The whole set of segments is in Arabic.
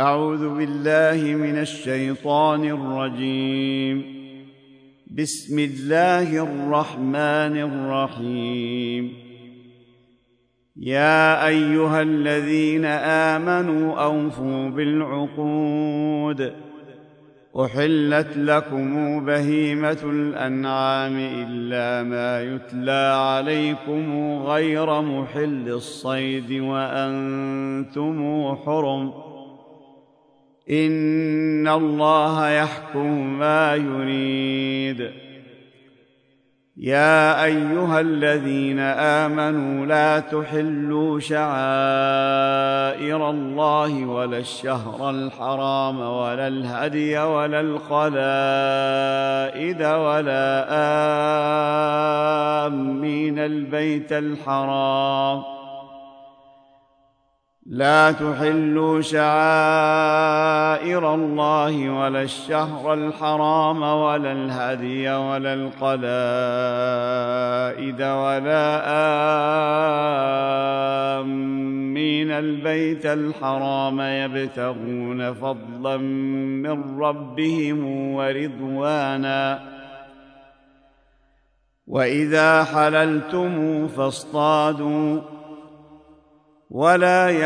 أعوذ بالله من الشيطان الرجيم. بسم الله الرحمن الرحيم. يا أيها الذين آمنوا أوفوا بالعقود. أحلت لكم بهيمة الأنعام إلا ما يتلى عليكم غير محل الصيد وأنتم حرم. إن الله يحكم ما يريد. يا أيها الذين آمنوا لا تحلوا شعائر الله ولا الشهر الحرام ولا الهدي ولا القلائد ولا آمين البيت الحرام. لا تحلوا شعائر الله ولا الشهر الحرام ولا الهدي ولا القلائد ولا آمين البيت الحرام يبتغون فضلا من ربهم ورضوانا. وإذا حللتم فاصطادوا ولا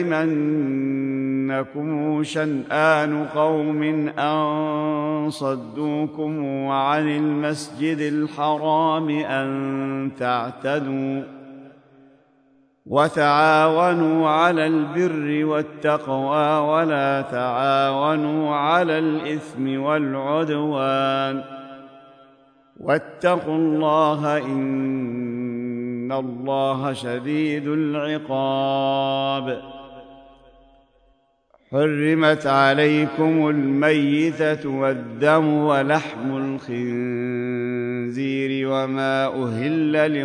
يجرمنكم شنآن قوم أن صدوكم عن المسجد الحرام أن تعتدوا. وتعاونوا على البر والتقوى ولا تعاونوا على الإثم والعدوان. واتقوا الله إن الله شديد العقاب. حرمت عليكم الميتة والدم ولحم الخنزير وما أهل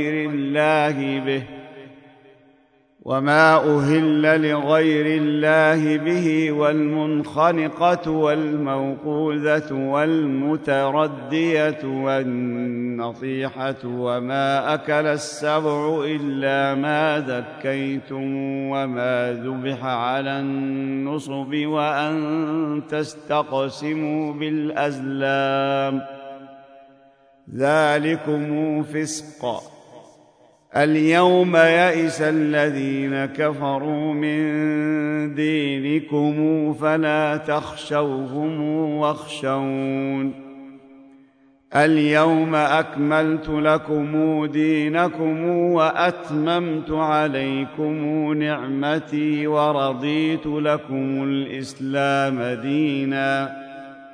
لغير الله به والمنخنقة والموقوذة والمتردية والنطيحة وما أكل السبع إلا ما ذكيتم وما ذبح على النصب وأن تستقسموا بالأزلام ذلكم فسق. اليوم يئس الذين كفروا من دينكم فلا تخشوهم واخشون. اليوم أكملت لكم دينكم وأتممت عليكم نعمتي ورضيت لكم الإسلام دينا.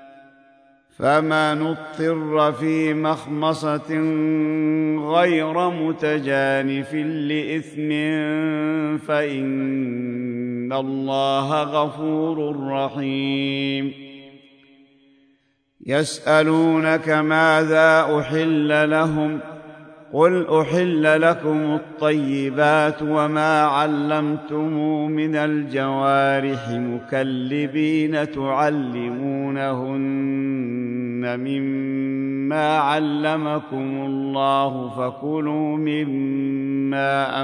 فمن اضطر في مخمصة غير متجانف لإثم فإن الله غفور رحيم. يسألونك ماذا أحل لهم قل أحل لكم الطيبات وما علمتم من الجوارح مكلبين تعلمونهن مما علمكم الله فكلوا مما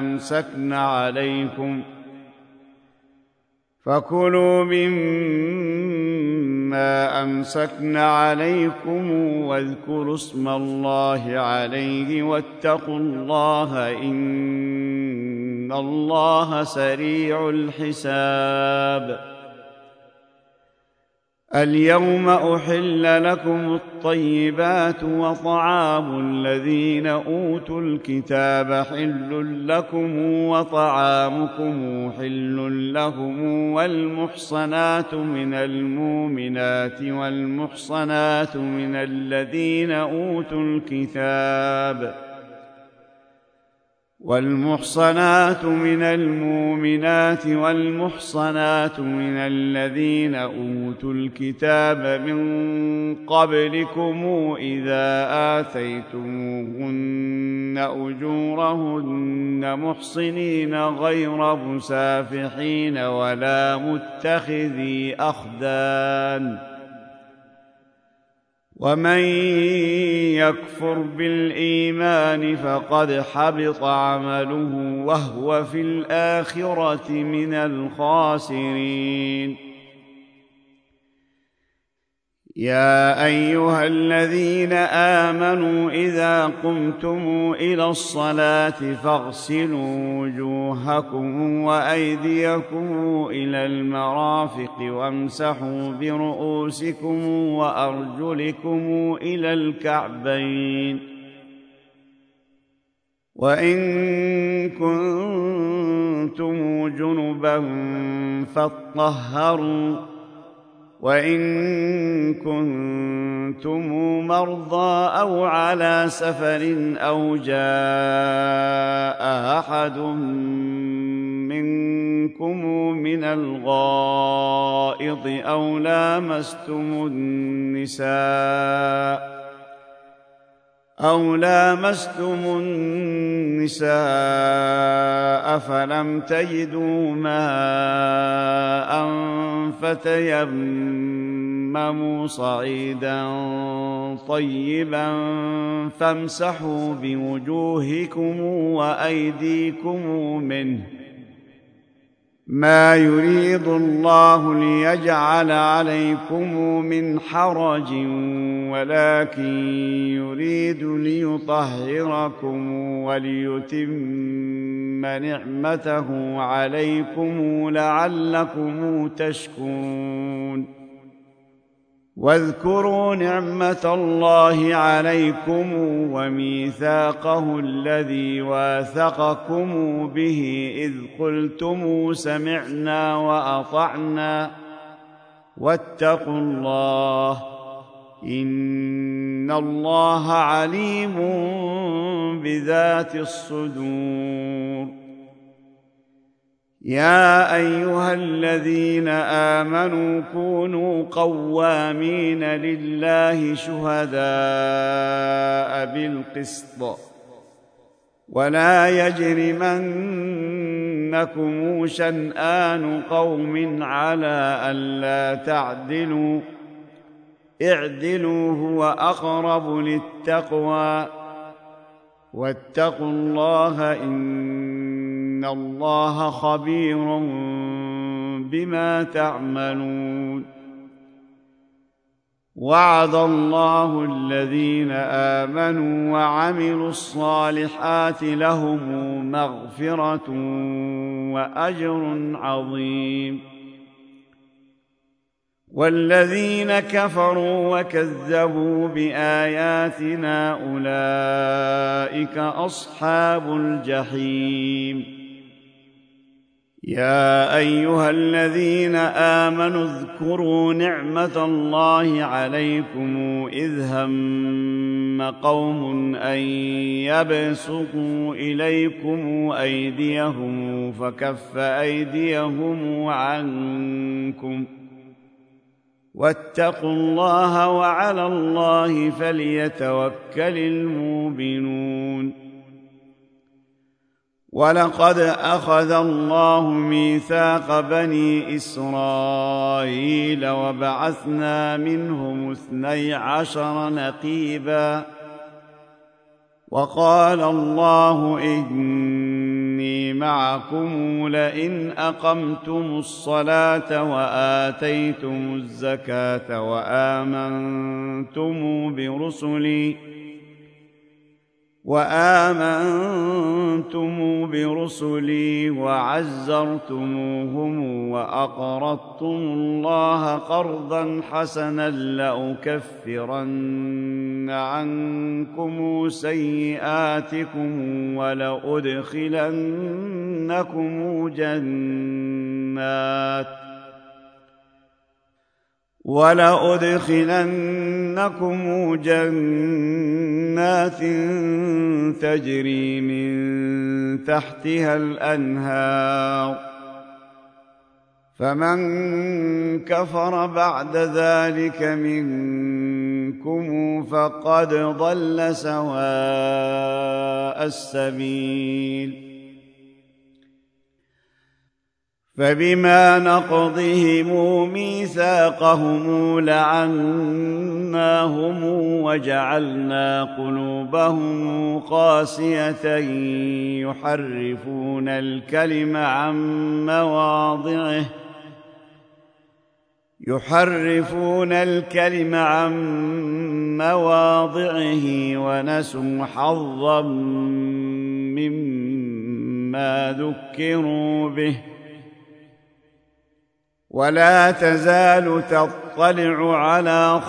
أمسكن عليكم واذكروا اسم الله عليه واتقوا الله إن الله سريع الحساب. اليوم أحل لكم الطيبات وطعام الذين أوتوا الكتاب حل لكم وطعامكم حل لهم والمحصنات من المؤمنات والمحصنات من الذين أوتوا الكتاب والمحصنات من المؤمنات والمحصنات من الذين أوتوا الكتاب من قبلكم إذا آتيتموهن أجورهن محصنين غير مسافحين ولا متخذي أخدان. ومن يكفر بالإيمان فقد حبط عمله وهو في الآخرة من الخاسرين. يا أيها الذين آمنوا إذا قمتم إلى الصلاة فاغسلوا وجوهكم وأيديكم إلى المرافق وامسحوا برؤوسكم وأرجلكم إلى الكعبين، وإن كنتم جنبا فاطهروا، وإن كنتم مرضى أو على سفر أو جاء أحد منكم من الغائط أو لامستم النساء فلم تجدوا ماء فتيمموا صعيدا طيبا فامسحوا بوجوهكم وأيديكم منه، ما يريد الله ليجعل عليكم من حرج ولكن يريد ليطهركم وليتم نعمته عليكم لعلكم تشكرون. واذكروا نعمة الله عليكم وميثاقه الذي واثقكم به إذ قلتم سمعنا وأطعنا واتقوا الله إن الله عليم بذات الصدور. يا أيها الذين آمنوا كونوا قوامين لله شهداء بالقسط، ولا يجرمنكم شنآن قوم على ألا تعدلوا، اعدلوا هو أقرب للتقوى، واتقوا الله إن الله خبير بما تعملون. وعد الله الذين آمنوا وعملوا الصالحات لهم مغفرة وأجر عظيم. والذين كفروا وكذبوا بآياتنا أولئك أصحاب الجحيم. يا أيها الذين آمنوا اذكروا نعمة الله عليكم إذ هم قوم أن يبسطوا إليكم أيديهم فكف أيديهم عنكم، واتقوا الله وعلى الله فليتوكل المؤمنون. ولقد أخذ الله ميثاق بني إسرائيل وبعثنا منهم 12 نقيبا، وقال الله إني معكم لئن أقمتم الصلاة وآتيتم الزكاة وآمنتم برسلي وعزرتموهم وأقرضتم الله قرضا حسنا لأكفرن عنكم سيئاتكم ولأدخلنكم جنات تجري من تحتها الأنهار، فمن كفر بعد ذلك منكم فقد ضل سواء السبيل. فبما نقضهم ميثاقهم لعناهم وجعلنا قلوبهم قاسية يحرفون الكلم عن مواضعه يحرفون الكلم عن مواضعه ونسوا حظا مما ذكروا به ولا تزال تطلع على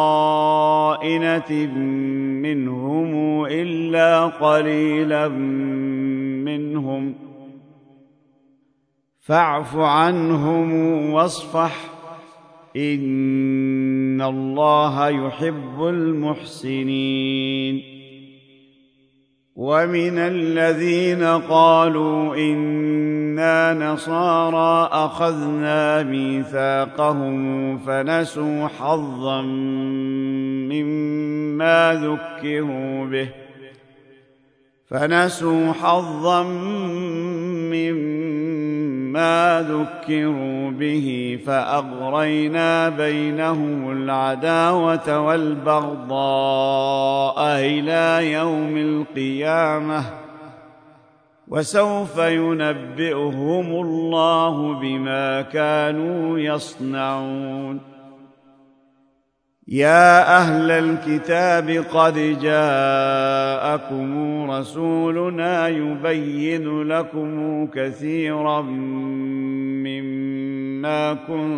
خائنة منهم إلا قليلا منهم فاعف عنهم واصفح إن الله يحب المحسنين ومن الذين قالوا إنا نصارى أخذنا ميثاقهم فنسوا حظا مما ذكروا به فأغرينا بينهم العداوة والبغضاء إلى يوم القيامة وسوف ينبئهم الله بما كانوا يصنعون يا أهل الكتاب قد جاءكم رسولنا يبين لكم كثيرا مما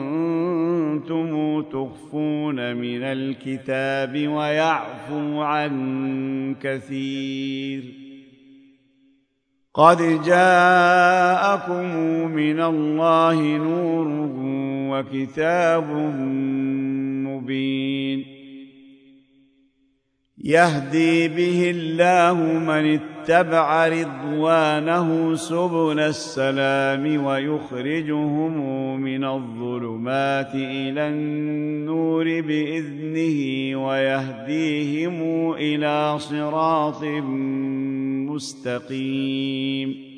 كنتم تخفون من الكتاب ويعفو عن كثير قد جاءكم من الله نور وكتاب مبين يهدي به الله من اتبع رضوانه سبل السلام ويخرجهم من الظلمات إلى النور بإذنه ويهديهم إلى صراط مستقيم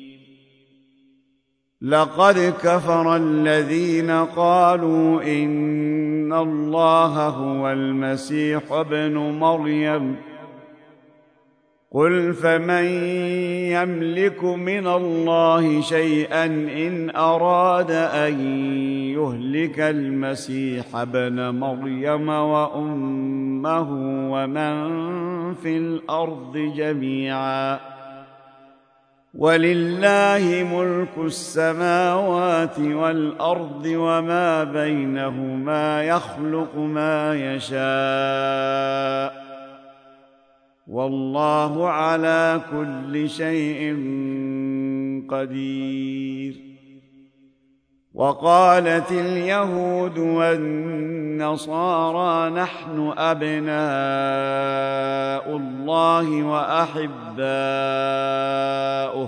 لقد كفر الذين قالوا إن الله هو المسيح ابن مريم قل فمن يملك من الله شيئا إن أراد أن يهلك المسيح ابن مريم وأمه ومن في الأرض جميعا ولله ملك السماوات والأرض وما بينهما يخلق ما يشاء والله على كل شيء قدير وقالت اليهود والنصارى نحن أبناء الله وأحباؤه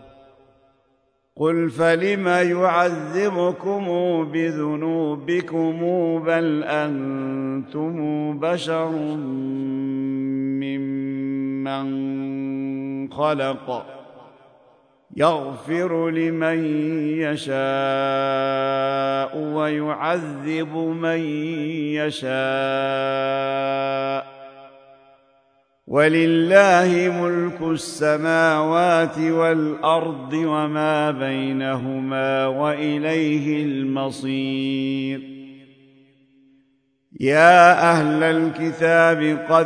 قل فلم يعذبكم بذنوبكم بل أنتم بشر ممن خلق يغفر لمن يشاء ويعذب من يشاء ولله ملك السماوات والأرض وما بينهما وإليه المصير يا أهل الكتاب قد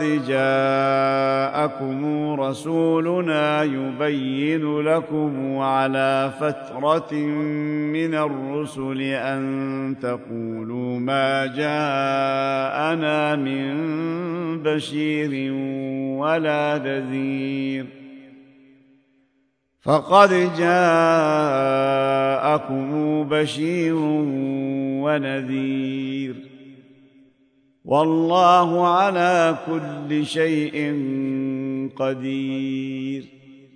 جاءكم رسولنا يبين لكم على فترة من الرسل أن تقولوا ما جاءنا من بشير ولا نذير فقد جاءكم بشير ونذير والله على كل شيء قدير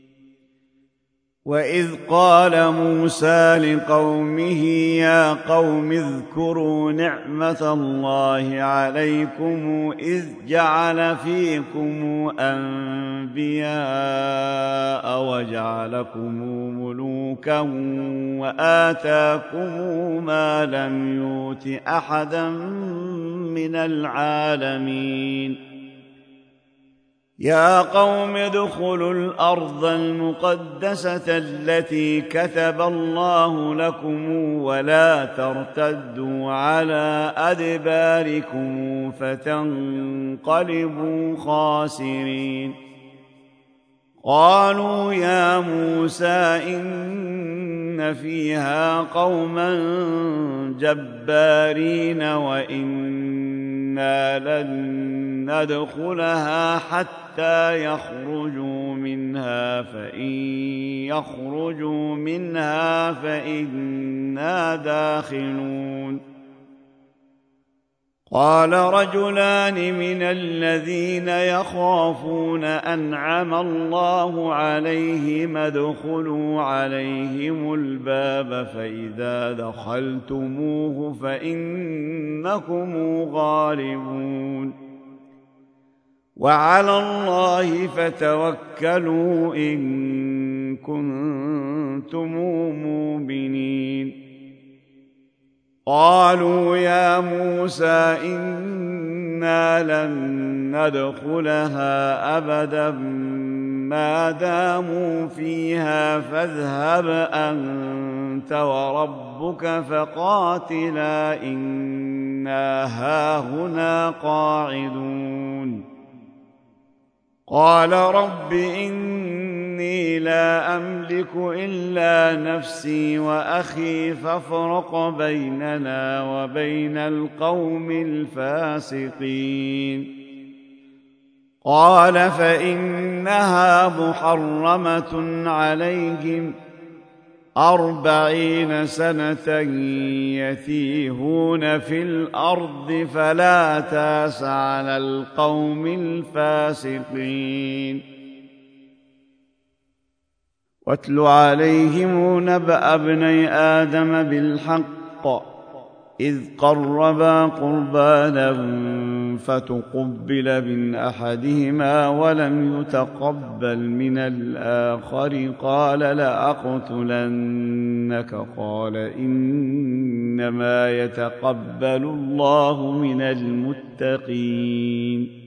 وإذ قال موسى لقومه يا قوم اذكروا نعمة الله عليكم إذ جعل فيكم أنبياء وجعلكم ملوكا وآتاكم ما لم يؤت أحدا من العالمين يا قوم ادخلوا الأرض المقدسة التي كتب الله لكم ولا ترتدوا على أدباركم فتنقلبوا خاسرين. قالوا يا موسى إن فيها قوما جبارين وإنا لن ندخلها حتى يخرجوا منها فإن يخرجوا منها فإنا داخلون. قال رجلان من الذين يخافون أنعم الله عليهم ادخلوا عليهم الباب فإذا دخلتموه فإنكم غالبون وعلى الله فتوكلوا إن كنتم مؤمنين. قالوا يا موسى إنا لن ندخلها أبدا ما داموا فيها فاذهب أنت وربك فقاتلا إنا هاهنا قاعدون. قال رب إني لا أملك إلا نفسي وأخي فافرق بيننا وبين القوم الفاسقين. قال فإنها محرمة عليهم 40 سنة يتيهون في الأرض فلا تأس على القوم الفاسقين. واتل عليهم نبأ ابني آدم بالحق إذ قربا قربانا فتقبل من أحدهما ولم يتقبل من الآخر قال لأقتلنك قال إنما يتقبل الله من المتقين.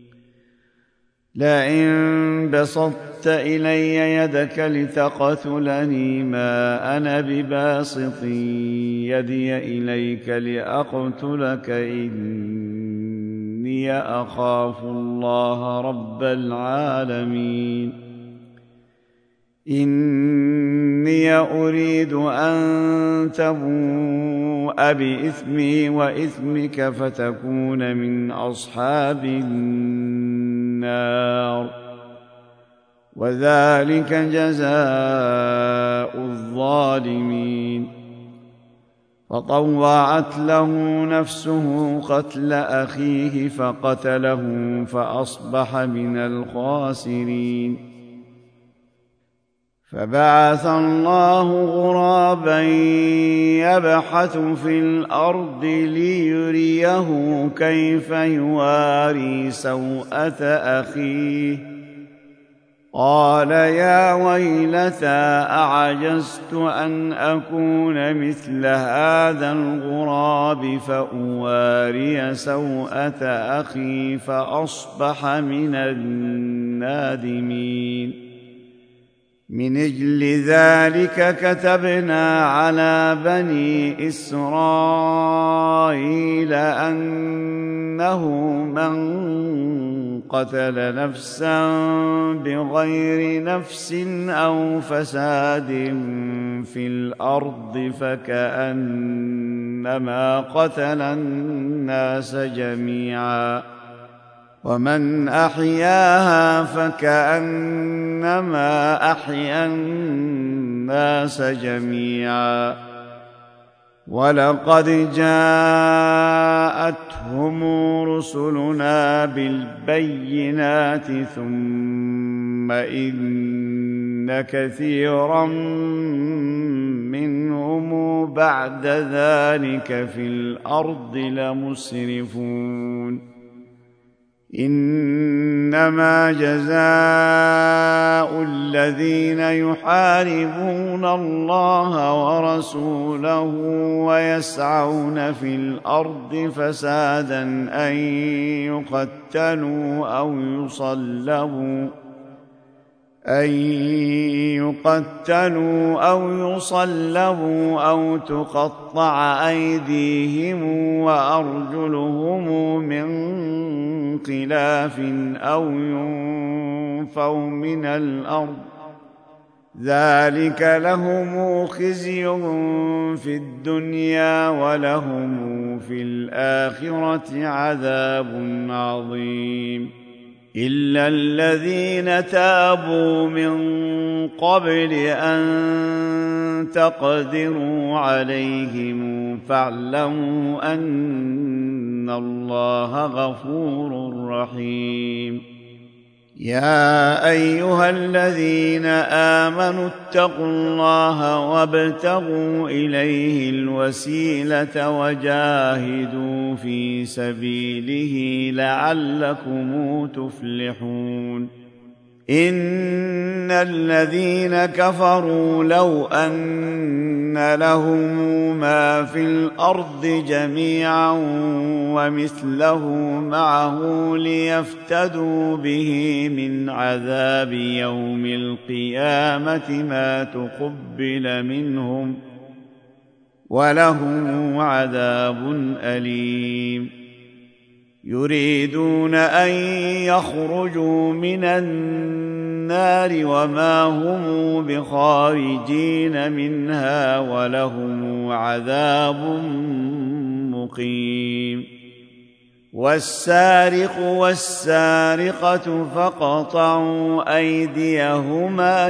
لئن بسطت إلي يدك لتقتلني ما أنا بباسط يدي إليك لأقتلك إني أخاف الله رب العالمين. إني أريد أن تبوء بإثمي وإثمك فتكون من أصحاب النار وذلك جزاء الظالمين. فطوعت له نفسه قتل أخيه فقتله فأصبح من الخاسرين. فبعث الله غرابا يبحث في الأرض ليريه كيف يواري سوءة أخيه قال يا ويلتى أعجزت أن أكون مثل هذا الغراب فأواري سوءة أخي فأصبح من النادمين. من أجل ذلك كتبنا على بني إسرائيل أنه من قتل نفسا بغير نفس أو فساد في الأرض فكأنما قتل الناس جميعا ومن أحياها فكأنما أحيا الناس جميعا. ولقد جاءتهم رسلنا بالبينات ثم إن كثيرا منهم بعد ذلك في الأرض لمسرفون. إنما جزاء الذين يحاربون الله ورسوله ويسعون في الأرض فسادا أن يقتلوا أو يصلبوا أو تقطع أيديهم وأرجلهم من خلاف أو ينفوا من الأرض ذلك لهم خزي في الدنيا ولهم في الآخرة عذاب عظيم إلا الذين تابوا من قبل أن تقدروا عليهم فاعلموا أن الله غفور رحيم يا أيها الذين آمنوا اتقوا الله وابتغوا إليه الوسيلة وجاهدوا في سبيله لعلكم تفلحون إن الذين كفروا لو أن لهم ما في الأرض جميعا ومثله معه ليفتدوا به من عذاب يوم القيامة ما تقبل منهم ولهم عذاب أليم يريدون أن يخرجوا من النار وما هم بخارجين منها ولهم عذاب مقيم والسارق والسارقة فاقطعوا أيديهما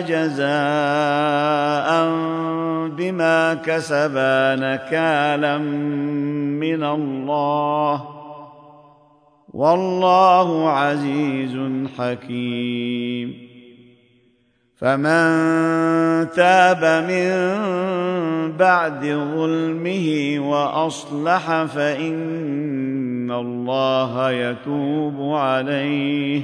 جزاء بما كسبا نكالا من الله والله عزيز حكيم فمن تاب من بعد ظلمه وأصلح فإن الله يتوب عليه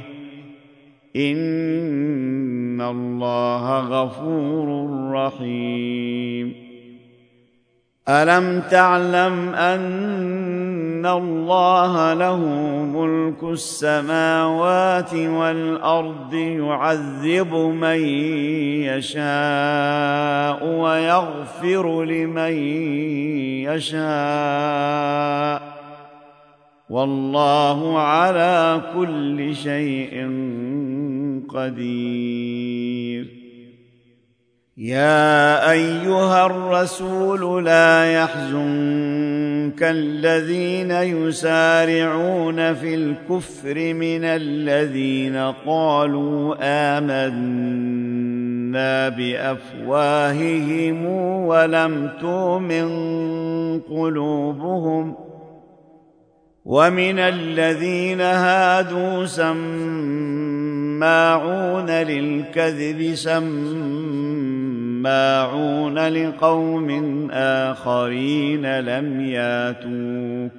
إن الله غفور رحيم ألم تعلم أن الله له ملك السماوات والأرض يعذب من يشاء ويغفر لمن يشاء والله على كل شيء قدير يا أيها الرسول لا يحزنك الذين يسارعون في الكفر من الذين قالوا آمنا بأفواههم ولم تؤمن قلوبهم ومن الذين هادوا سماعون للكذب سماعون لقوم آخرين لم ياتوك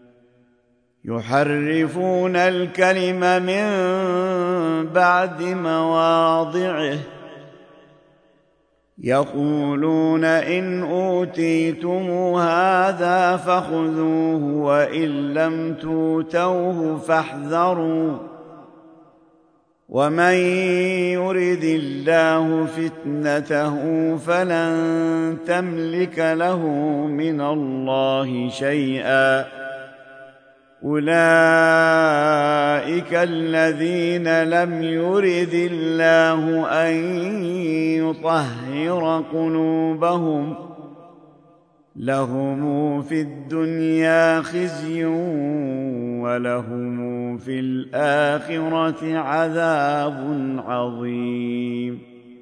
يحرفون الكلم من بعد مواضعه يقولون إن أوتيتم هذا فخذوه وإن لم توتوه فاحذروا ومن يرد الله فتنته فلن تملك له من الله شيئا أولئك الذين لم يرد الله أن يطهر قلوبهم لهم في الدنيا خزي ولهم في الآخرة عذاب عظيم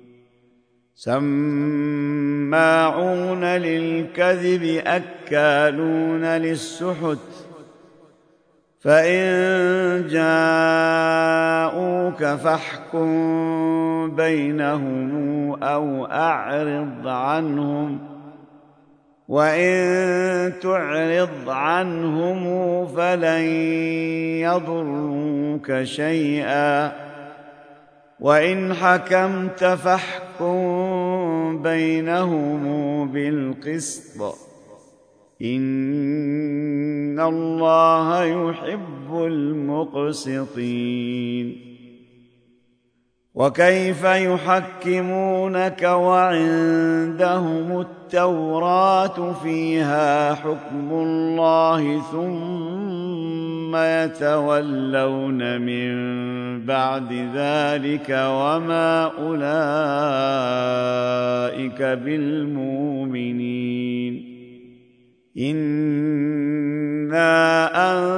سماعون للكذب أكالون للسحت فإن جاءوك فاحكم بينهم أو أعرض عنهم وإن تعرض عنهم فلن يضروك شيئا وإن حكمت فاحكم بينهم بالقسط إن الله يحب المقسطين. وكيف يحكمونك وعندهم التوراة فيها حكم الله ثم يتولون من بعد ذلك وما أولئك بالمؤمنين. إنا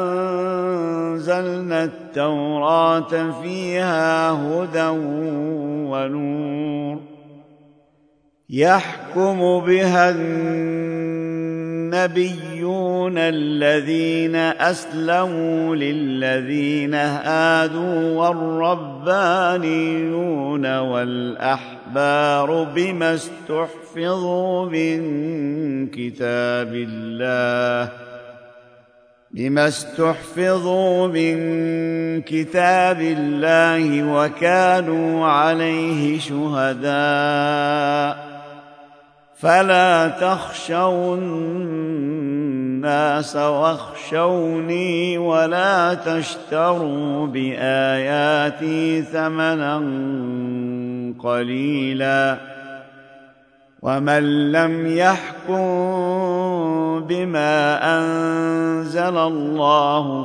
أنزلنا التوراة فيها هدى ونور يحكم بها النبيون الذين أسلموا للذين هادوا والربانيون والأحبار بما استحفظوا من كتاب الله وكانوا عليه شهداء فلا تخشوا الناس واخشوني ولا تشتروا بآياتي ثمنا قليلا ومن لم يحكم بما أنزل الله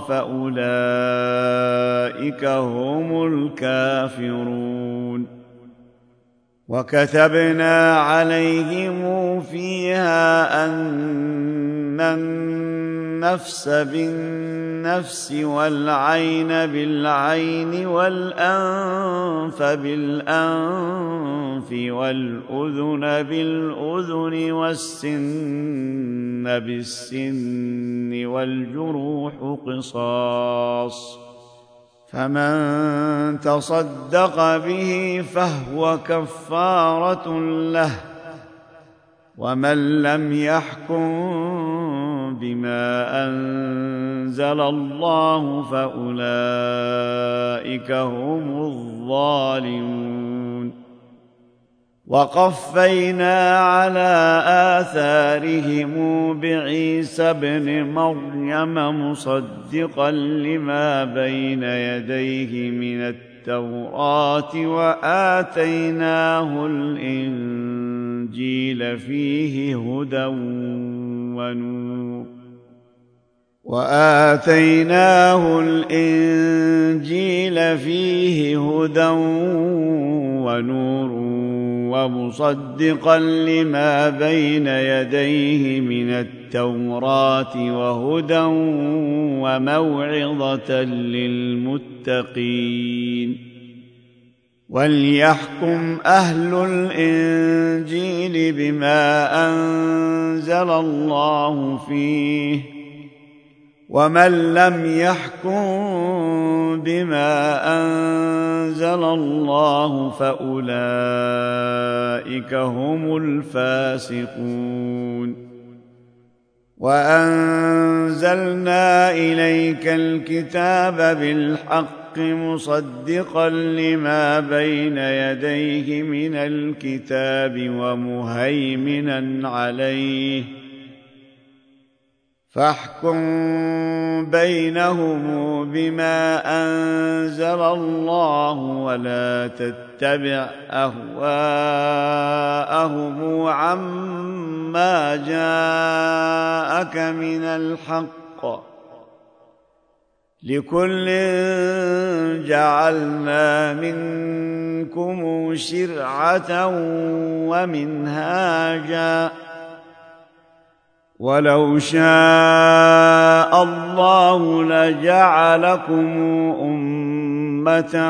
فأولئك هم الكافرون. وكتبنا عليهم فيها أن النفس بالنفس والعين بالعين والأنف بالأنف والأذن بالأذن والسن بالسن والجروح قصاص فمن تصدق به فهو كفارة له ومن لم يحكم بما أنزل الله فأولئك هم الظالمون. وقفينا على آثارهم بعيسى ابن مريم مصدقا لما بين يديه من التوراة وآتيناه الإنجيل فيه هدى ونور ومصدقا لما بين يديه من التوراة وهدى وموعظة للمتقين. وليحكم أهل الإنجيل بما أنزل الله فيه ومن لم يحكم بما أنزل الله فأولئك هم الفاسقون. وأنزلنا إليك الكتاب بالحق مصدقا لما بين يديه من الكتاب ومهيمنا عليه فاحكم بينهم بما أنزل الله ولا تتبع أهواءهم عما جاءك من الحق لكل جعلنا منكم شرعة ومنهاجا ولو شاء الله لجعلكم أمة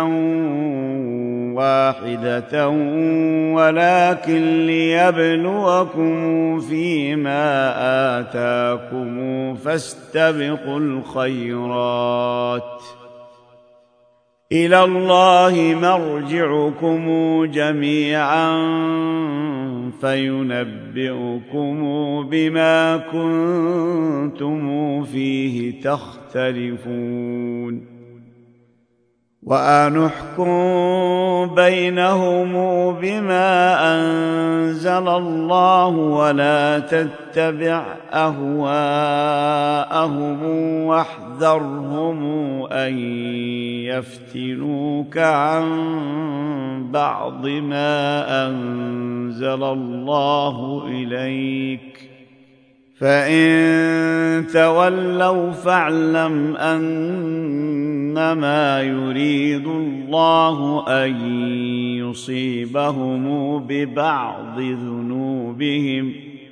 واحدة ولكن ليبلوكم فيما آتاكم فاستبقوا الخيرات إلى الله مرجعكم جميعا فينبئكم بما كنتم فيه تختلفون وأن احكم بينهم بما أنزل الله ولا تتبع أهواءهم واحذرهم أن يفتنوك عن بعض ما أنزل الله إليك فإن تولوا فاعلم أنما يريد الله أن يصيبهم ببعض ذنوبهم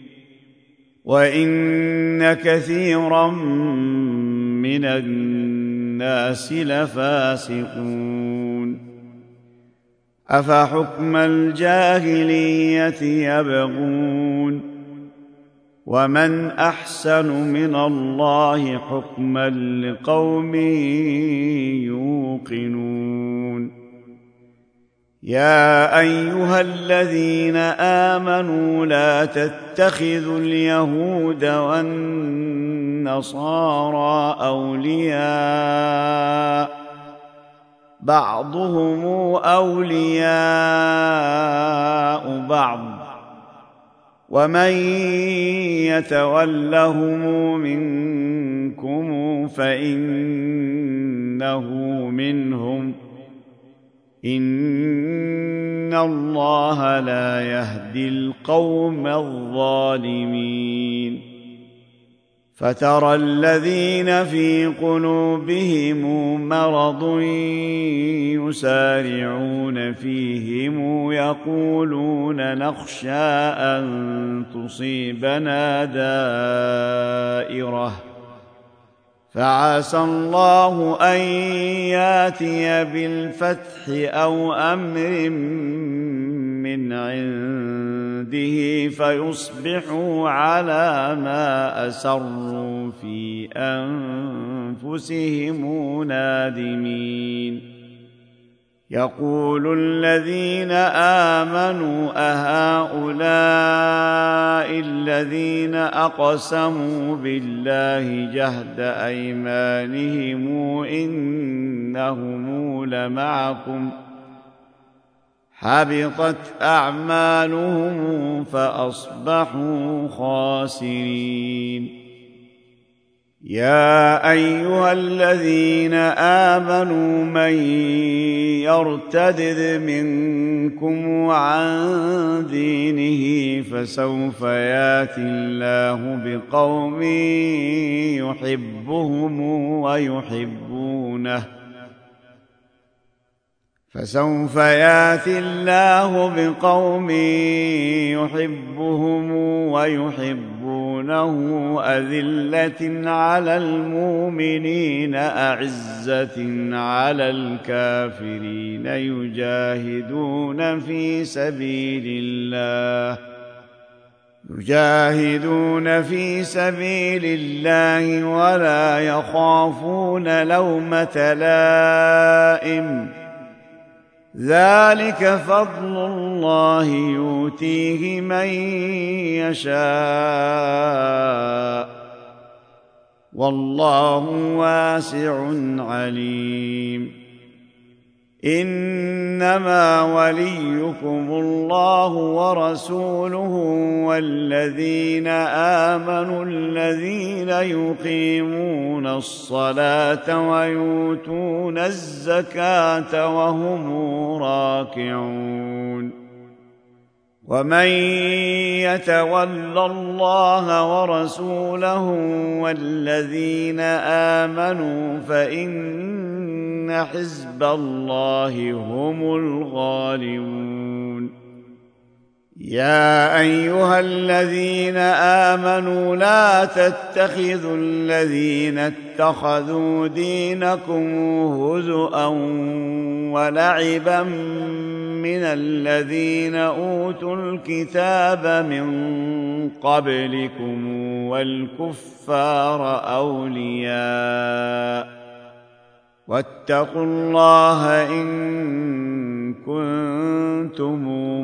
وإن كثيرا من الناس لفاسقون أفحكم الجاهلية يبغون ومن أحسن من الله حكما لقوم يوقنون يا أيها الذين آمنوا لا تتخذوا اليهود والنصارى أولياء بعضهم أولياء بعض ومن يتولهم منكم فإنه منهم إن الله لا يهدي القوم الظالمين فترى الذين في قلوبهم مرض يسارعون فيهم يقولون نخشى أن تصيبنا دائرة فعسى الله أن ياتي بالفتح أو أمر من عنده فيصبحوا على ما أسروا في أنفسهم نادمين يقول الذين آمنوا أهؤلاء الذين أقسموا بالله جهد أيمانهم إنهم لمعكم حبطت أعمالهم فأصبحوا خاسرين يا أيها الذين آمنوا من يرتد منكم عن دينه فسوف يأتي الله بقوم يحبهم ويحبونه فسوف يأتي الله بقوم يحبهم ويحبونه أذلة على المؤمنين أعزة على الكافرين يجاهدون في سبيل الله ولا يخافون لومة لائم ذلك فضل الله يؤتيه من يشاء والله واسع عليم إنما وليكم الله ورسوله والذين آمنوا الذين يقيمون الصلاة ويؤتون الزكاة وهم راكعون ومن يتول الله ورسوله والذين آمنوا فإن حزب الله هم الغالبون يا أيها الذين آمنوا لا تتخذوا الذين اتخذوا دينكم هزؤا ولعبا من الذين أوتوا الكتاب من قبلكم والكفار أولياء واتقوا الله إن كنتم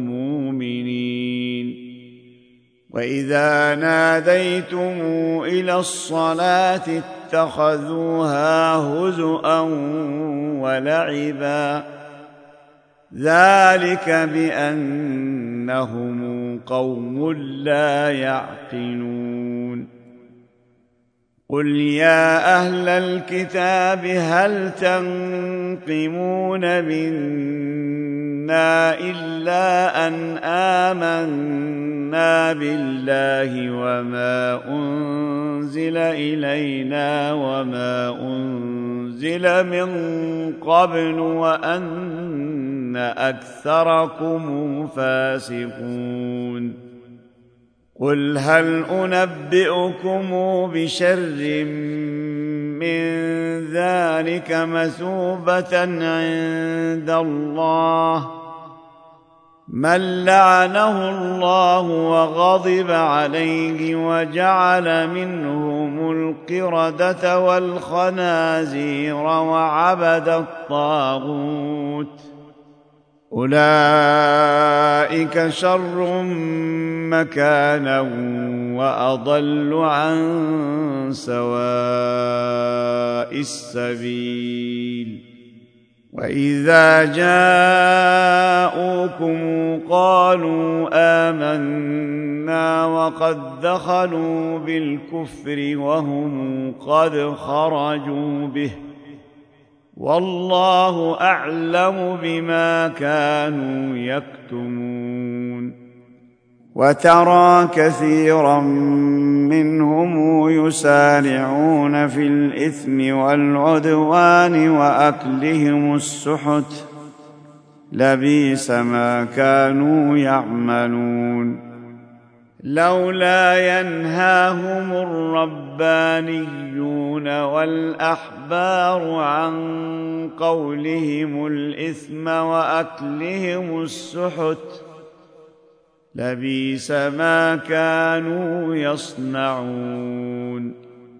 مؤمنين. وإذا ناديتم إلى الصلاة اتخذوها هزؤا ولعبا ذلك بأنهم قوم لا يعقلون. قل يا أهل الكتاب هل تنقمون منا إلا أن آمنا بالله وما أنزل إلينا وما أنزل من قبل وأن أكثركم فاسقون. قل هل أنبئكم بشر من ذلك مثوبة عند الله من لعنه الله وغضب عليه وجعل منهم القردة والخنازير وعبد الطاغوت أولئك شر مكانا وأضل عن سواء السبيل. وإذا جاءوكم قالوا آمنا وقد دخلوا بالكفر وهم قد خرجوا به والله أعلم بما كانوا يكتمون. وترى كثيرا منهم يسارعون في الإثم والعدوان وأكلهم السحت لبئس ما كانوا يعملون. لولا ينهاهم الربانيون والأحبار عن قولهم الإثم وأكلهم السحت لبئس ما كانوا يصنعون.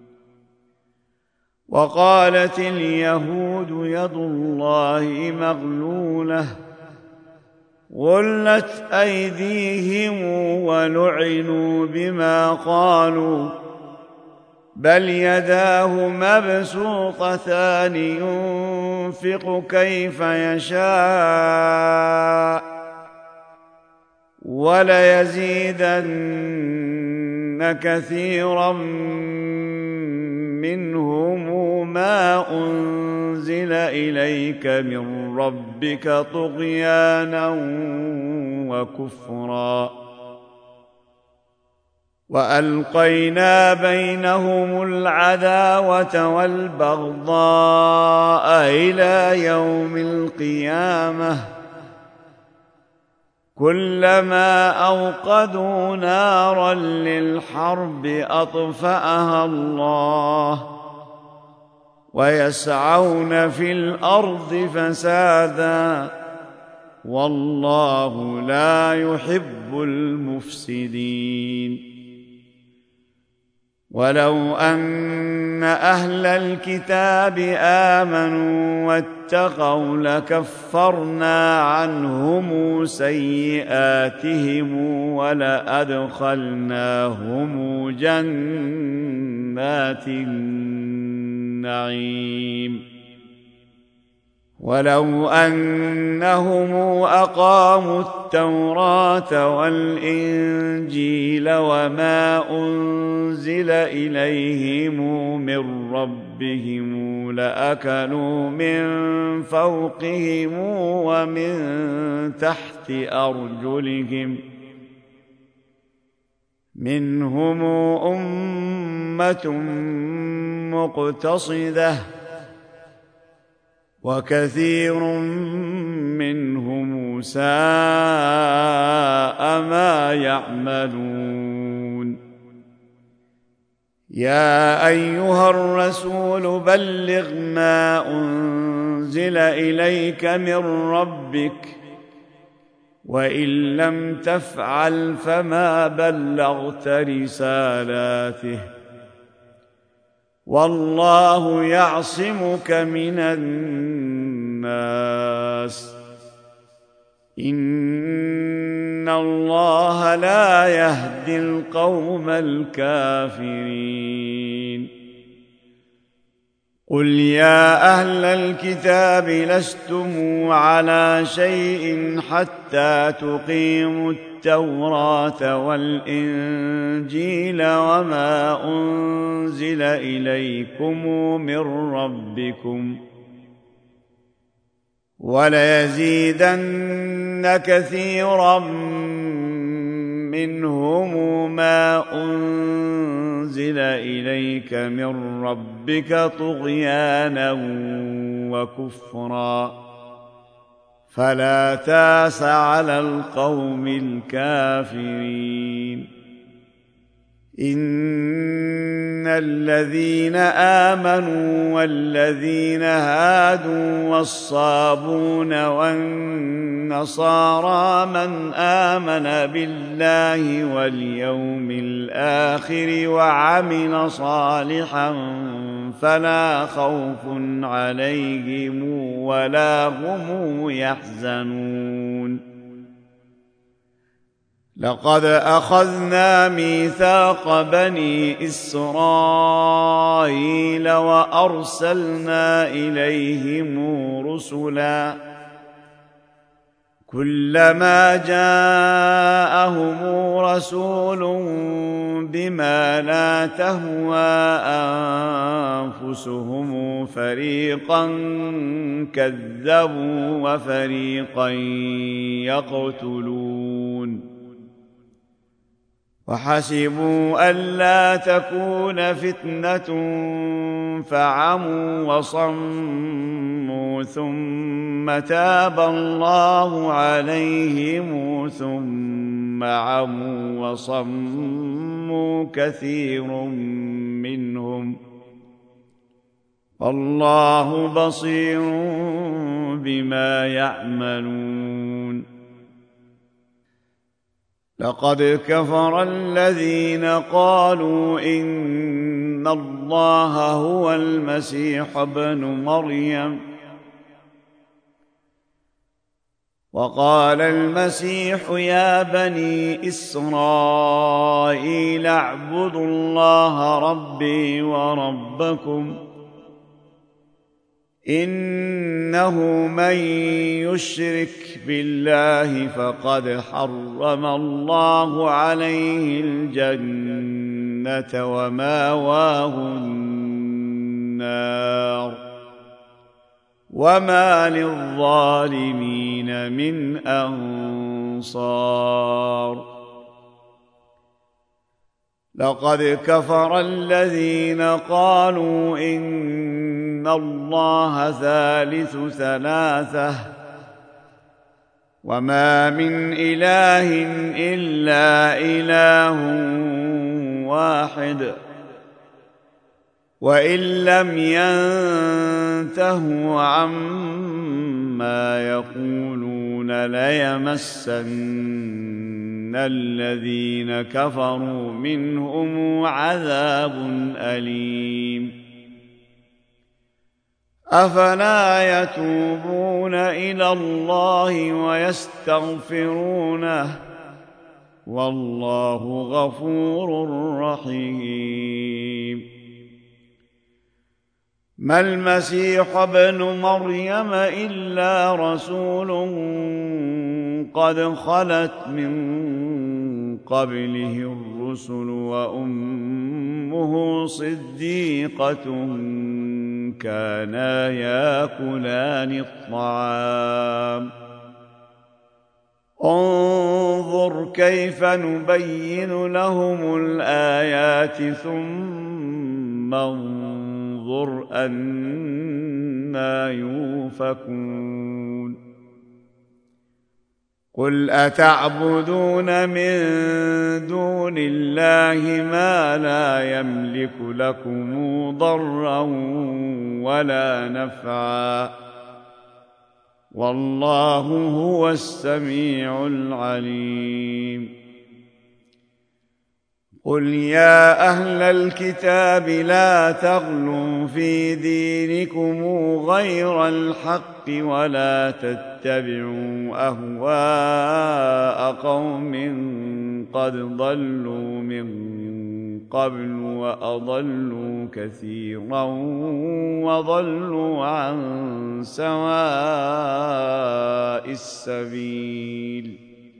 وقالت اليهود يد الله مغلولة غلت أيديهم ولعنوا بما قالوا بل يداه مبسوطتان ينفق كيف يشاء وليزيدن كثيرا منهم ما أنزل إليك من ربك طغيانا وكفرا وألقينا بينهم العداوة والبغضاء إلى يوم القيامة كلما أوقدوا نارا للحرب أطفأها الله ويسعون في الأرض فسادا والله لا يحب المفسدين. ولو أن أهل الكتاب آمنوا واتقوا لكفرنا عنهم سيئاتهم ولأدخلناهم جنات النعيم. ولو أنهم أقاموا التوراة والإنجيل وما أنزل إليهم من ربهم لأكلوا من فوقهم ومن تحت أرجلهم منهم أمة مقتصدة وكثير منهم ساء ما يعملون. يا أيها الرسول بلغ ما أنزل إليك من ربك وإن لم تفعل فما بلغت رسالاته والله يعصمك من الناس إن الله لا يهدي القوم الكافرين. قل يا أهل الكتاب لستم على شيء حتى تقيموا التوراة والإنجيل وما أنزل إليكم من ربكم وليزيدن كثيرا منهم ما أنزل إليك من ربك طغيانا وكفرا فلا تأس على القوم الكافرين. إن الذين آمنوا والذين هادوا والصابون والنصارى من آمن بالله واليوم الآخر وعمل صالحا فلا خوف عليهم ولا هم يحزنون. لقد أخذنا ميثاق بني إسرائيل وأرسلنا إليهم رسلا كلما جاءهم رسول بما لا تهوى أنفسهم فريقا كذبوا وفريقا يقتلون. وحسبوا ألا تكون فتنة فعموا وصموا ثم تاب الله عليهم ثم عموا وصموا كثير منهم والله بصير بما يعملون. لقد كفر الذين قالوا إن الله هو المسيح ابن مريم وقال المسيح يا بني إسرائيل اعبدوا الله ربي وربكم إنه من يشرك بالله فقد حرم الله عليه الجنة وماواه النار وما للظالمين من أنصار. لقد كفر الذين قالوا إن الله ثالث ثلاثة وما من إله إلا إله واحد وإن لم ينتهوا عما يقولون ليمسن الذين كفروا منهم عذاب أليم. أفلا يتوبون إلى الله ويستغفرونه والله غفور رحيم. ما المسيح ابن مريم إلا رسول قد خلت من قبله الرسل وأمه صديقة كانا يأكلان الطعام انظر كيف نبين لهم الآيات ثم انظر أنى يؤفكون. قل أتعبدون من دون الله ما لا يملك لكم ضرا ولا نفعا والله هو السميع العليم. قل يا أهل الكتاب لا تغلوا في دينكم غير الحق ولا تتبعوا أهواء قوم قد ضلوا من قبل وأضلوا كثيرا وضلوا عن سواء السبيل.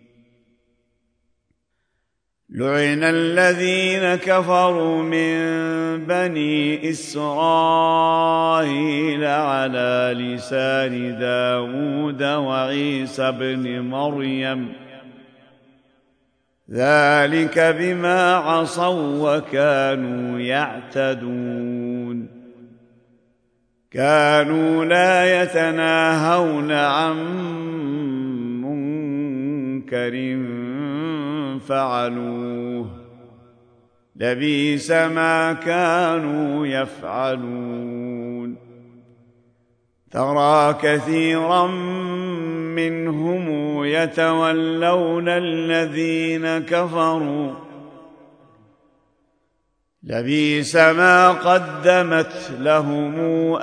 لعن الذين كفروا من بني إسرائيل على لسان داود وعيسى بن مريم ذلك بما عصوا وكانوا يعتدون كانوا لا يتناهون عن منكر فعلوه لبئس ما كانوا يفعلون. ترى كثيرا منهم يتولون الذين كفروا لبئس ما قدمت لهم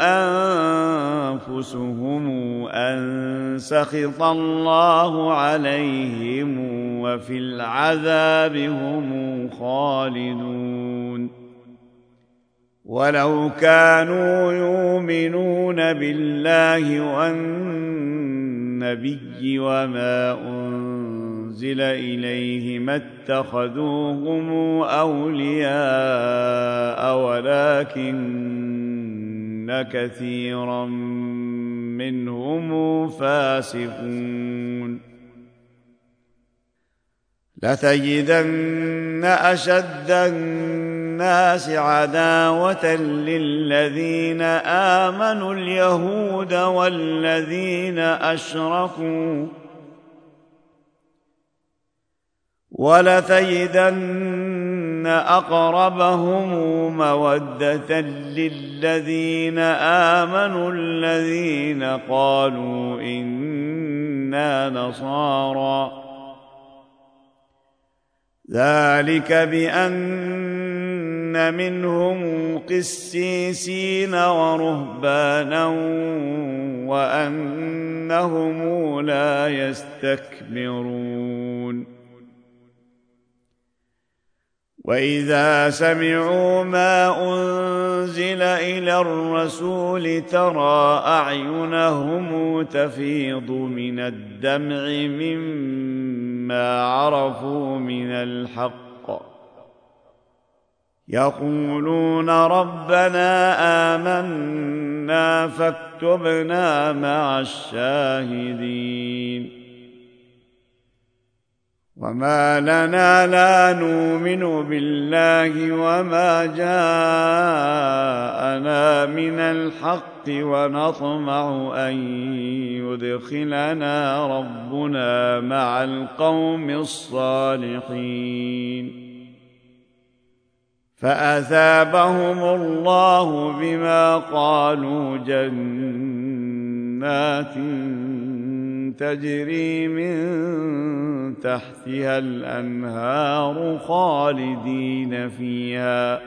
أنفسهم أن سخط الله عليهم وفي العذاب هم خالدون. ولو كانوا يؤمنون بالله والنبي وما أنزل إليه ما اتخذوهم أولياء ولكن كثيرا منهم فاسقون. لتجدن أشد الناس عداوة للذين آمنوا اليهود والذين أشركوا ولتجدن أقربهم مودة للذين آمنوا الذين قالوا إنا نصارى ذلك بأن منهم قسيسين ورهبانا وأنهم لا يستكبرون. وإذا سمعوا ما أنزل إلى الرسول ترى أعينهم تفيض من الدمع مما عرفوا من الحق يقولون ربنا آمنا فاكتبنا مع الشاهدين. وما لنا لا نؤمن بالله وما جاءنا من الحق ونطمع أن يدخلنا ربنا مع القوم الصالحين. فأثابهم الله بما قالوا جنات تجري من تحتها الأنهار خالدين فيها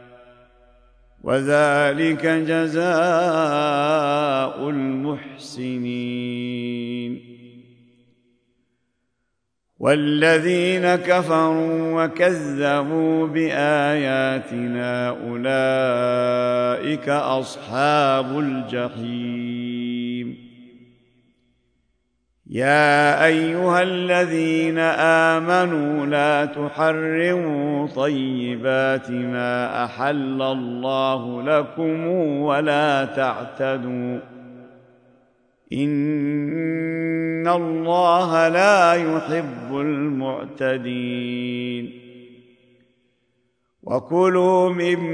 وذلك جزاء المحسنين. والذين كفروا وكذبوا بآياتنا أولئك أصحاب الجحيم. يا أيها الذين آمنوا لا تحرموا طيبات ما أحل الله لكم ولا تعتدوا إن الله لا يحب المعتدين. وكلوا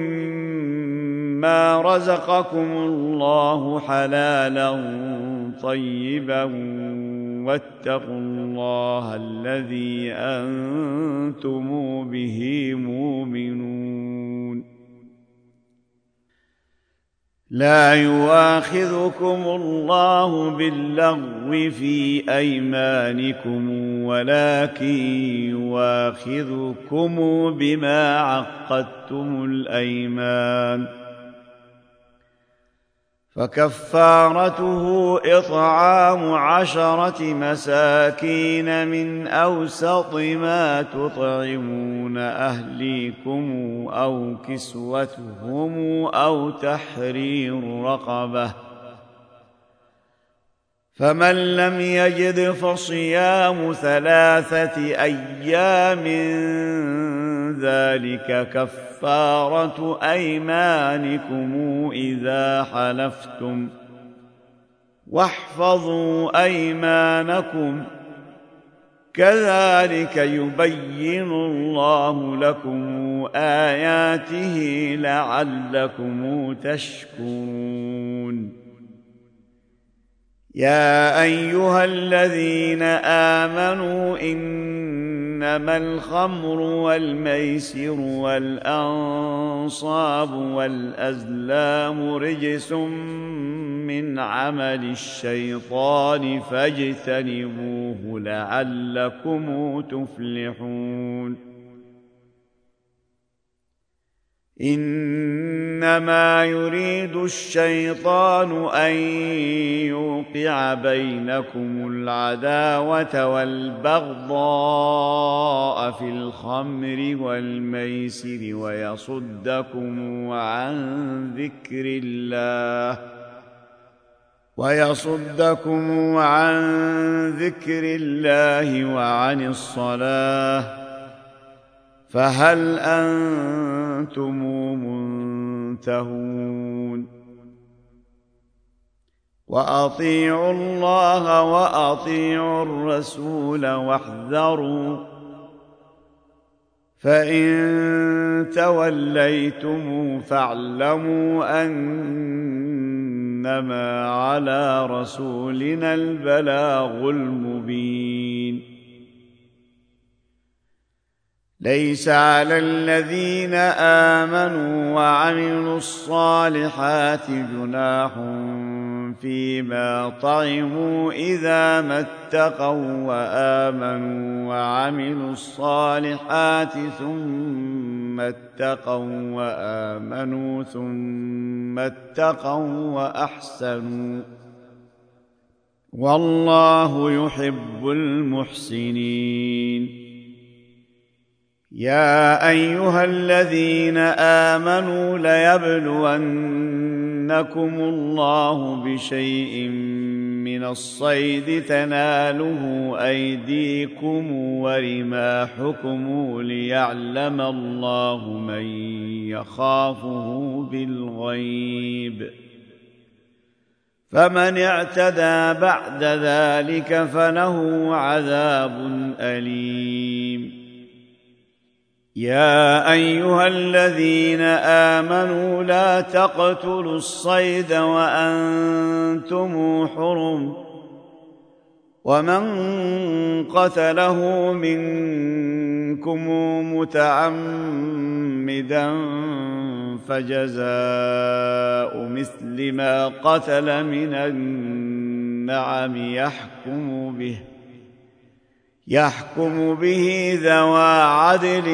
مما رزقكم الله حلالا طيبا واتقوا الله الذي أنتم به مؤمنون. لا يؤاخذكم الله باللغو في أيمانكم ولكن يؤاخذكم بما عقدتم الأيمان فكفارته إطعام 10 مساكين من أوسط ما تطعمون أهليكم أو كسوتهم أو تحرير رقبة فمن لم يجد فصيام 3 أيام ذلك كفارة أيمانكم إذا حلفتم واحفظوا أيمانكم كذلك يبين الله لكم آياته لعلكم تشكرون يا أيها الذين آمنوا إنما الخمر والميسر والأنصاب والأزلام رجس من عمل الشيطان فاجتنبوه لعلكم تفلحون إنما يريد الشيطان أن يوقع بينكم العداوة والبغضاء في الخمر والميسر ويصدكم عن ذكر الله وعن الصلاة فهل أنتم منتهون وأطيعوا الله وأطيعوا الرسول واحذروا فإن توليتم فاعلموا أنما على رسولنا البلاغ المبين ليس على الذين آمنوا وعملوا الصالحات جناح فيما طعموا إذا ما اتقوا وآمنوا وعملوا الصالحات ثم اتقوا وآمنوا ثم اتقوا وأحسنوا والله يحب المحسنين يا أيها الذين آمنوا ليبلونكم الله بشيء من الصيد تناله أيديكم ورماحكم ليعلم الله من يخافه بالغيب فمن اعتدى بعد ذلك فله عذاب أليم يا أيها الذين آمنوا لا تقتلوا الصيد وأنتم حرم ومن قتله منكم متعمدا فجزاء مثل ما قتل من النعم يحكم به ذوى عدل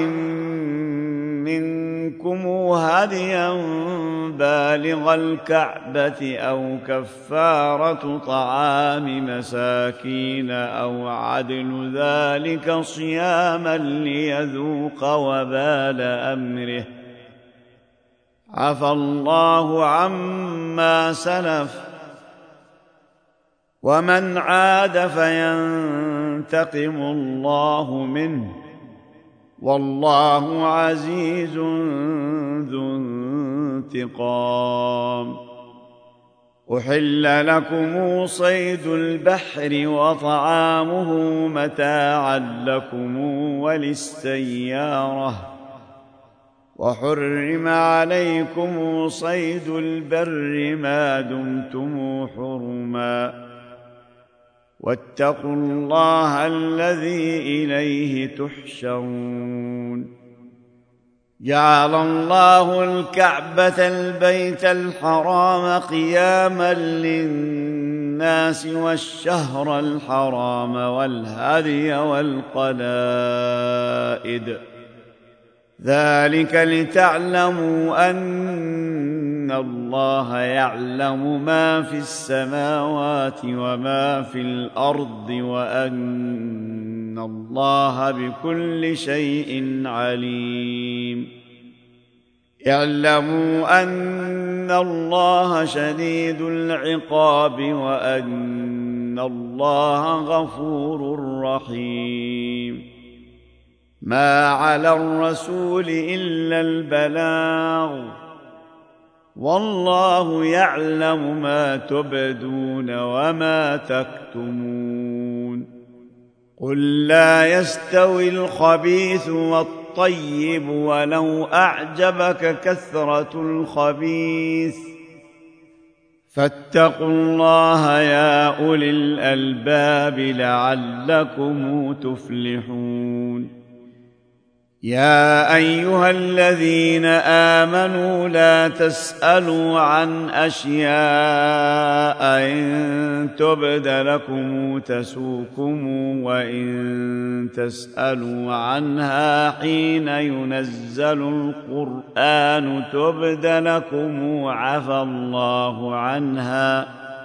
منكم هديا بالغ الكعبة أو كفارة طعام مساكين أو عدل ذلك صياما ليذوق وبال أمره عفى الله عما سلف ومن عاد فينتقم الله منه والله عزيز ذو انتقام أحل لكم صيد البحر وطعامه متاعا لكم وللسيارة وحرم عليكم صيد البر ما دمتم حرما واتقوا الله الذي إليه تحشرون جعل الله الكعبة البيت الحرام قياما للناس والشهر الحرام والهدي والقلائد، ذلك لتعلموا أن الله يعلم ما في السماوات وما في الأرض وأن الله بكل شيء عليم. اعلموا أن الله شديد العقاب وأن الله غفور رحيم. ما على الرسول إلا البلاغ، والله يعلم ما تبدون وما تكتمون. قل لا يستوي الخبيث والطيب ولو أعجبك كثرة الخبيث، فاتقوا الله يا أولي الألباب لعلكم تفلحون. يا أيها الذين آمنوا لا تسألوا عن أشياء إن تبد لكم تسؤكم، وإن تسألوا عنها حين ينزل القرآن تبد لكم عفى الله عنها،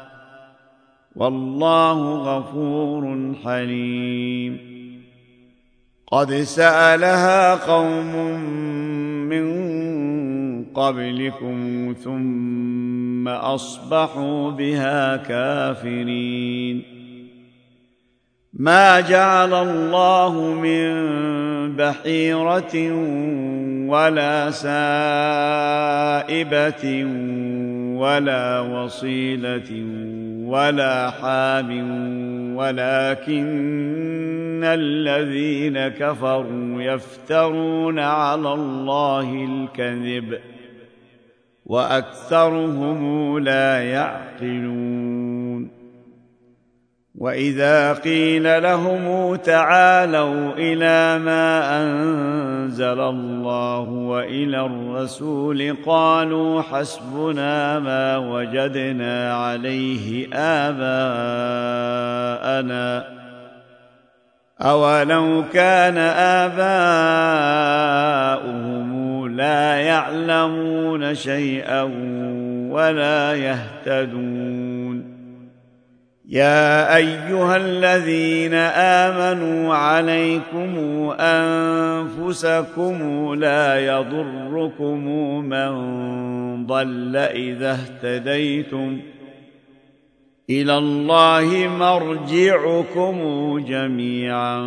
والله غفور حليم. قد سألها قوم من قبلكم ثم أصبحوا بها كافرين. ما جعل الله من بحيرة ولا سائبة ولا وصيلة ولا حام، ولكن الذين كفروا يفترون على الله الكذب وأكثرهم لا يعقلون. وإذا قيل لهم تعالوا إلى ما أنزل الله وإلى الرسول قالوا حسبنا ما وجدنا عليه آباءنا، أولو كان آباؤهم لا يعلمون شيئا ولا يهتدون. يا أيها الذين آمنوا عليكم أنفسكم لا يضركم من ضل إذا اهتديتم، إلى الله مرجعكم جميعا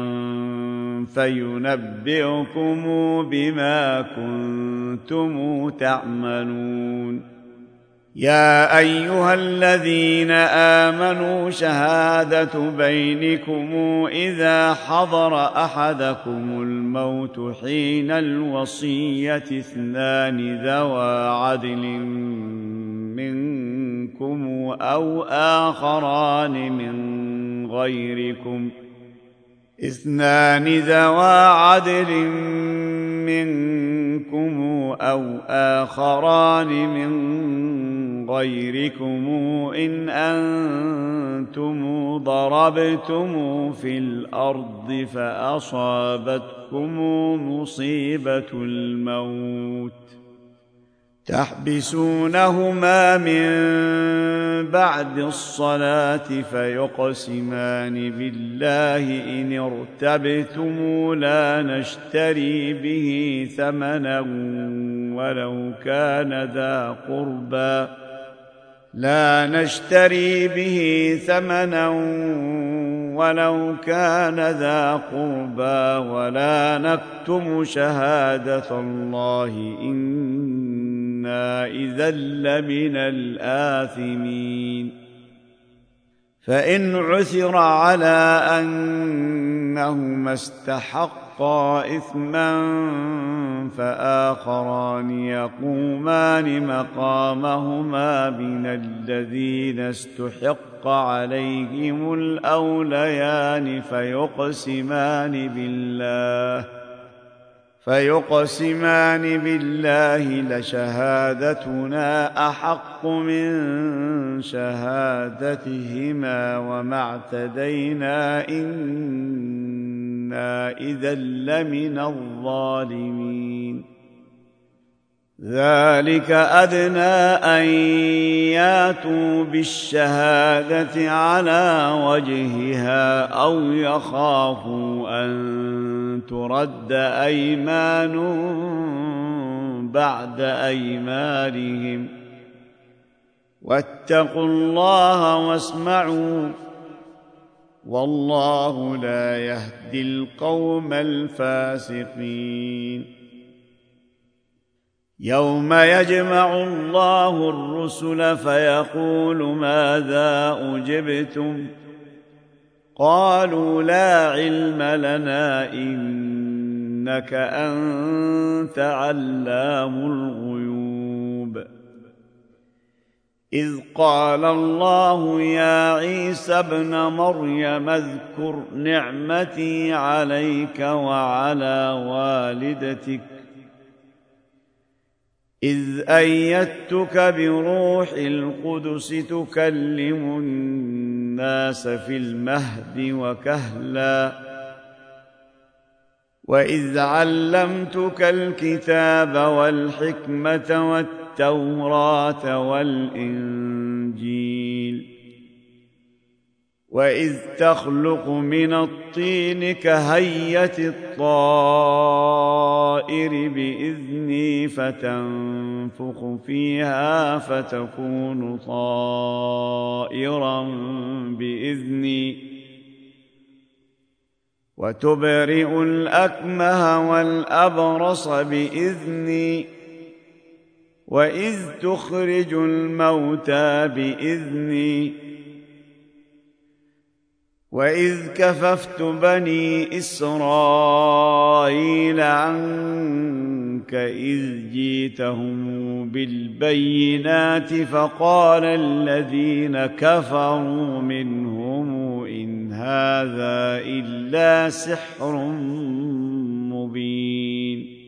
فينبئكم بما كنتم تعملون. يا أيها الذين آمنوا شهادة بينكم إذا حضر أحدكم الموت حين الوصية اثنان ذوى عدل منكم أو آخران من غيركم إن أنتم ضربتم في الأرض فأصابتكم مصيبة الموت تحبسونهما من بعد الصلاة فيقسمان بالله إن ارتبتم لا نشتري به ثمنا ولو كان ذا قربى ولا نكتم شهادة الله إنا إذا لمن الآثمين. فإن عثر على أنهما استحقا إثما فآخران يقومان مقامهما من الذين استحق عليهم فيقسمان بالله لشهادتنا أحق من شهادتهما وما اعتدينا إنا إذا لمن الظالمين ذلك أدنى أن ياتوا بالشهادة على وجهها أو يخافوا أن ترد أيمان بعد أيمانهم واتقوا الله واسمعوا والله لا يهدي القوم الفاسقين يوم يجمع الله الرسل فيقول ماذا أجبتم قالوا لا علم لنا إنك أنت علام الغيوب إذ قال الله يا عيسى ابن مريم اذكر نعمتي عليك وعلى والدتك إذ أيدتك بروح القدس تكلم الناس في المهد وكهلا وإذ علمتك الكتاب والحكمة والتوراة والإنجيل وإذ تخلق من الطين كهيئة الطائر بإذني فتنفخ فيها فتكون طائرا بإذني وتبرئ الأكمه والأبرص بإذني وإذ تخرج الموتى بإذني وإذ كففت بني إسرائيل عنك إذ جيتهم بالبينات فقال الذين كفروا منهم إن هذا إلا سحر مبين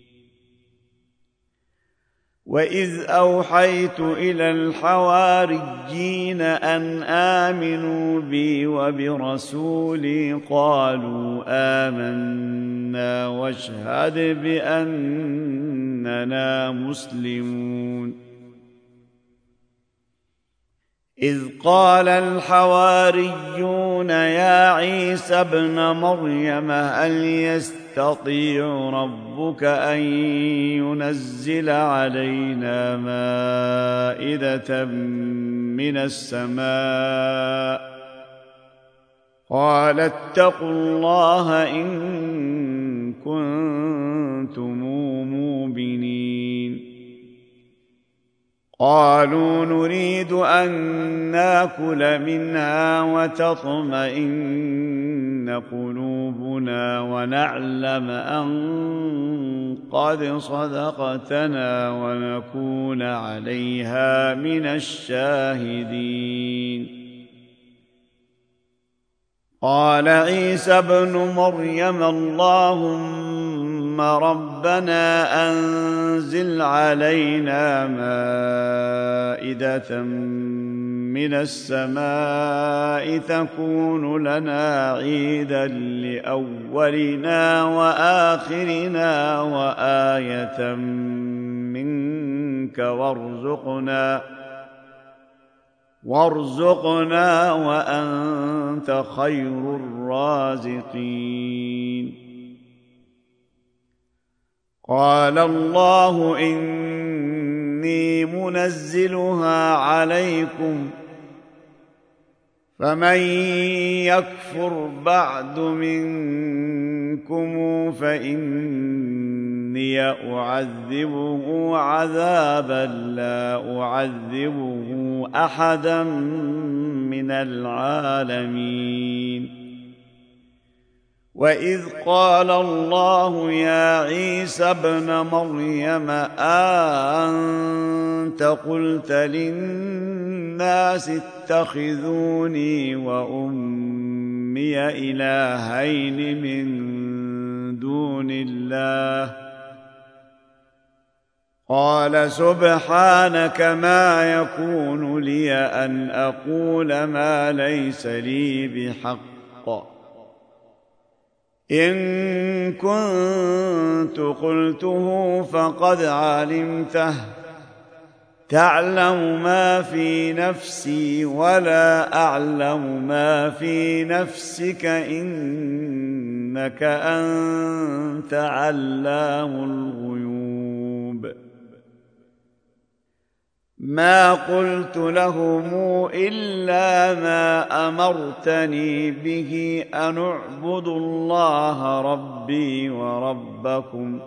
وإذ أوحيت إلى الحواريين أن آمنوا بي وبرسولي قالوا آمنا واشهد بأننا مسلمون إذ قال الحواريون يا عيسى ابن مريم هل يستطيع ربك أن ينزل علينا مائدة من السماء قال اتقوا الله إن كنتم مؤمنين قالوا نريد أن ناكل منها وتطمئن قلوبنا ونعلم أن قد صدقتنا ونكون عليها من الشاهدين قال عيسى ابن مريم اللهم ربنا أنزل علينا مائدة من السماء تكون لنا عيدا لأولنا وآخرنا وآية منك وارزقنا وأنت خير الرازقين قال الله إني منزلها عليكم فمن يكفر بعد منكم فإني أعذبه عذابا لا أعذبه أحدا من العالمين وإذ قال الله يا عيسى ابن مريم أأنت قلت للناس اتخذوني وأمي إلهين من دون الله. قال سبحانك ما يكون لي أن أقول ما ليس لي بحق، إن كنت قلته فقد علمته، تعلم ما في نفسي ولا أعلم ما في نفسك، إنك أنت علام الغيوب. ما قلت لهم إلا ما أمرتني به أن اعبدوا الله ربي وربكم،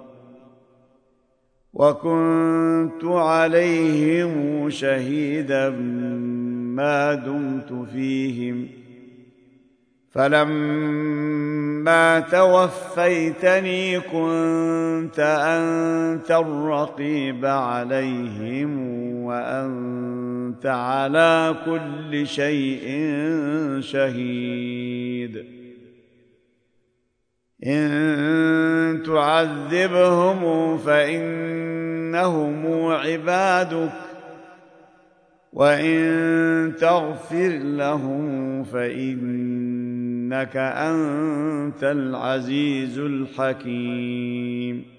وكنت عليهم شهيدا ما دمت فيهم، فلما توفيتني كنت أنت الرقيب عليهم، وأنت على كل شيء شهيد. إن تعذبهم فإنهم عبادك، وإن تغفر لهم فإنك أنت العزيز الحكيم.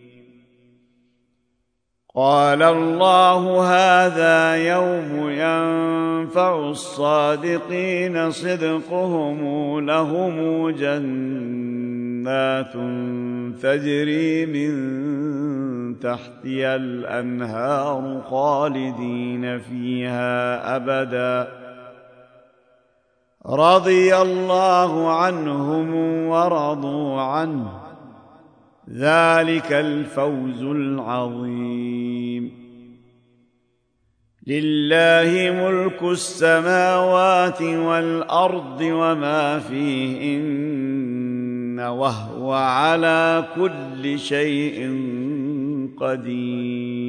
قال الله هذا يوم ينفع الصادقين صدقهم، لهم جنات تجري من تحتها الأنهار خالدين فيها أبدا، رضي الله عنهم ورضوا عنه، ذلك الفوز العظيم. لله ملك السماوات والأرض وما فيهن، وهو على كل شيء قدير.